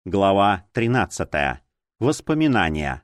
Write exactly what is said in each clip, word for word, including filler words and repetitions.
Глава тринадцатая. Воспоминания.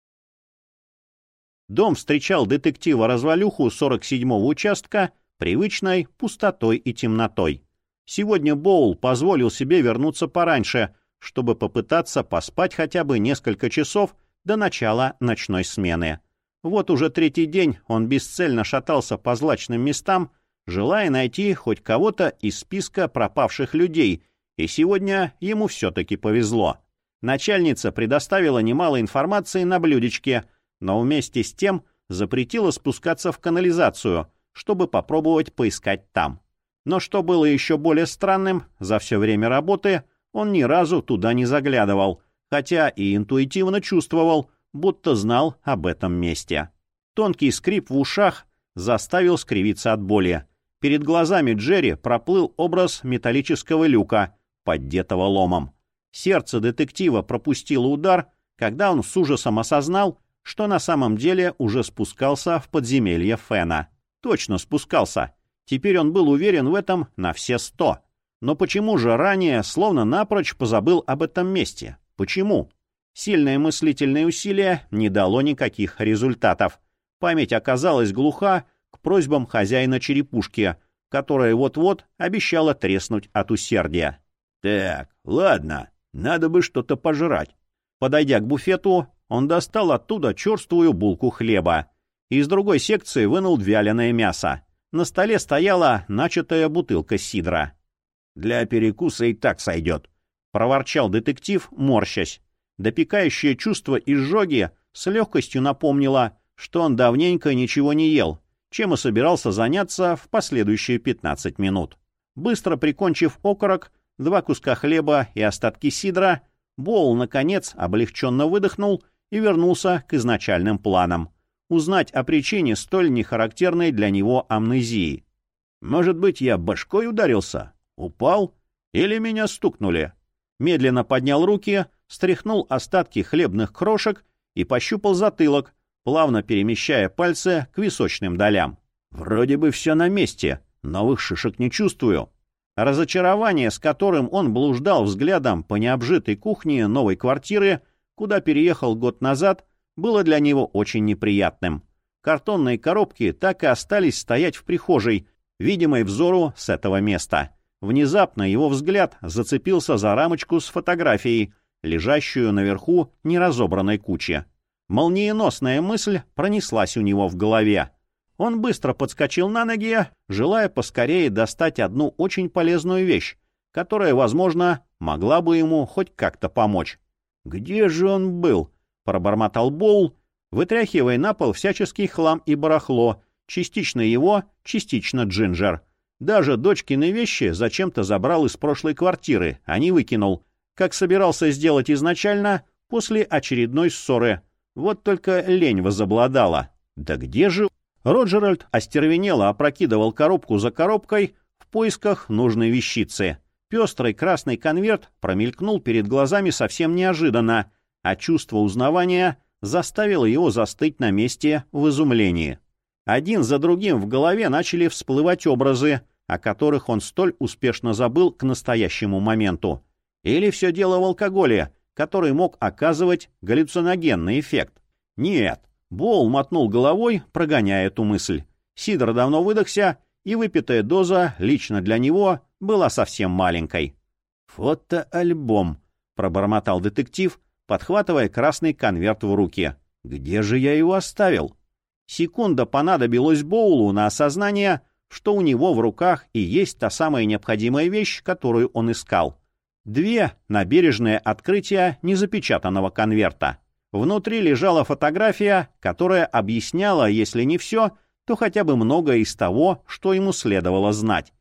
Дом встречал детектива-развалюху сорок седьмого участка привычной пустотой и темнотой. Сегодня Боул позволил себе вернуться пораньше, чтобы попытаться поспать хотя бы несколько часов до начала ночной смены. Вот уже третий день он бесцельно шатался по злачным местам, желая найти хоть кого-то из списка пропавших людей, и сегодня ему все-таки повезло. Начальница предоставила немало информации на блюдечке, но вместе с тем запретила спускаться в канализацию, чтобы попробовать поискать там. Но что было еще более странным, за все время работы он ни разу туда не заглядывал, хотя и интуитивно чувствовал, будто знал об этом месте. Тонкий скрип в ушах заставил скривиться от боли. Перед глазами Джерри проплыл образ металлического люка, поддетого ломом. Сердце детектива пропустило удар, когда он с ужасом осознал, что на самом деле уже спускался в подземелье Фена. Точно спускался. Теперь он был уверен в этом на все сто. Но почему же ранее словно напрочь позабыл об этом месте? Почему? Сильное мыслительное усилие не дало никаких результатов. Память оказалась глуха к просьбам хозяина черепушки, которая вот-вот обещала треснуть от усердия. «Так, ладно, надо бы что-то пожрать». Подойдя к буфету, он достал оттуда черствую булку хлеба. Из другой секции вынул вяленое мясо. На столе стояла начатая бутылка сидра. «Для перекуса и так сойдет», — проворчал детектив, морщась. Допекающее чувство изжоги с легкостью напомнило, что он давненько ничего не ел, чем и собирался заняться в последующие пятнадцать минут. Быстро прикончив окорок, два куска хлеба и остатки сидра, Боул, наконец, облегченно выдохнул и вернулся к изначальным планам. Узнать о причине столь нехарактерной для него амнезии. «Может быть, я башкой ударился? Упал? Или меня стукнули?» Медленно поднял руки, стряхнул остатки хлебных крошек и пощупал затылок, плавно перемещая пальцы к височным долям. «Вроде бы все на месте, новых шишек не чувствую». Разочарование, с которым он блуждал взглядом по необжитой кухне новой квартиры, куда переехал год назад, было для него очень неприятным. Картонные коробки так и остались стоять в прихожей, видимой взору с этого места. Внезапно его взгляд зацепился за рамочку с фотографией, лежащую наверху неразобранной кучи. Молниеносная мысль пронеслась у него в голове. Он быстро подскочил на ноги, желая поскорее достать одну очень полезную вещь, которая, возможно, могла бы ему хоть как-то помочь. «Где же он был?» — пробормотал Боул, вытряхивая на пол всяческий хлам и барахло, частично его, частично Джинджер. Даже дочкины вещи зачем-то забрал из прошлой квартиры, а не выкинул, как собирался сделать изначально после очередной ссоры. Вот только лень возобладала. «Да где же...» Роджеральд остервенело опрокидывал коробку за коробкой в поисках нужной вещицы. Пестрый красный конверт промелькнул перед глазами совсем неожиданно, а чувство узнавания заставило его застыть на месте в изумлении. Один за другим в голове начали всплывать образы, о которых он столь успешно забыл к настоящему моменту. Или все дело в алкоголе, который мог оказывать галлюциногенный эффект? Нет. Боул мотнул головой, прогоняя эту мысль. Сидр давно выдохся, и выпитая доза лично для него была совсем маленькой. «Фотоальбом», — пробормотал детектив, подхватывая красный конверт в руки. «Где же я его оставил?» Секунда понадобилась Боулу на осознание, что у него в руках и есть та самая необходимая вещь, которую он искал. Две набережные открытия незапечатанного конверта. Внутри лежала фотография, которая объясняла, если не все, то хотя бы многое из того, что ему следовало знать.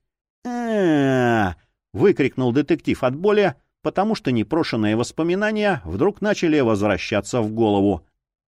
«А-а-а!» — выкрикнул детектив от боли, потому что непрошенные воспоминания вдруг начали возвращаться в голову.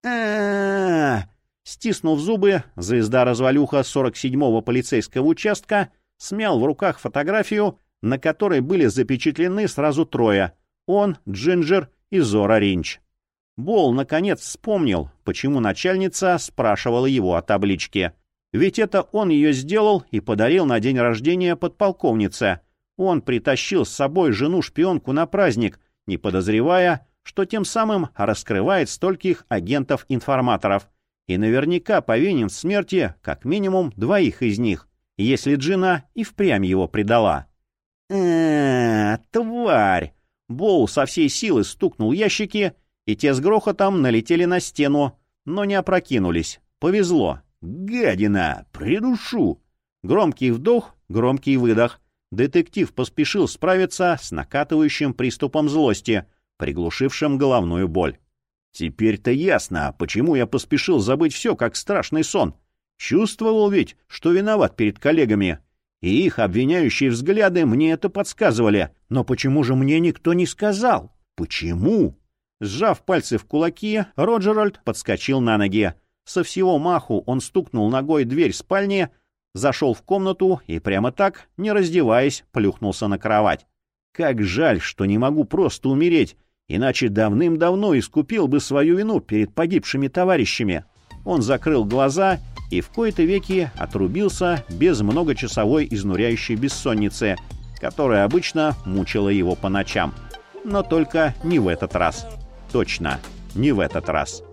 «А-а-а!» Стиснув зубы, звезда-развалюха сорок седьмого полицейского участка смял в руках фотографию, на которой были запечатлены сразу трое — он, Джинджер и Зора Ринч. Боул наконец вспомнил, почему начальница спрашивала его о табличке. Ведь это он ее сделал и подарил на день рождения подполковнице. Он притащил с собой жену-шпионку на праздник не подозревая, что тем самым раскрывает стольких агентов-информаторов и наверняка повинен в смерти как минимум двоих из них, если Джина и впрямь его предала. «Э-э, тварь!» Боул со всей силы стукнул ящики, и те с грохотом налетели на стену, но не опрокинулись. Повезло. «Гадина! Придушу!» Громкий вдох, громкий выдох. Детектив поспешил справиться с накатывающим приступом злости, приглушившим головную боль. «Теперь-то ясно, почему я поспешил забыть все, как страшный сон. Чувствовал ведь, что виноват перед коллегами. И их обвиняющие взгляды мне это подсказывали. Но почему же мне никто не сказал? Почему?» Сжав пальцы в кулаки, Роджеральд подскочил на ноги. Со всего маху он стукнул ногой дверь спальни, зашел в комнату и прямо так, не раздеваясь, плюхнулся на кровать. «Как жаль, что не могу просто умереть, иначе давным-давно искупил бы свою вину перед погибшими товарищами». Он закрыл глаза и в кои-то веки отрубился без многочасовой изнуряющей бессонницы, которая обычно мучила его по ночам. Но только не в этот раз. Точно, не в этот раз.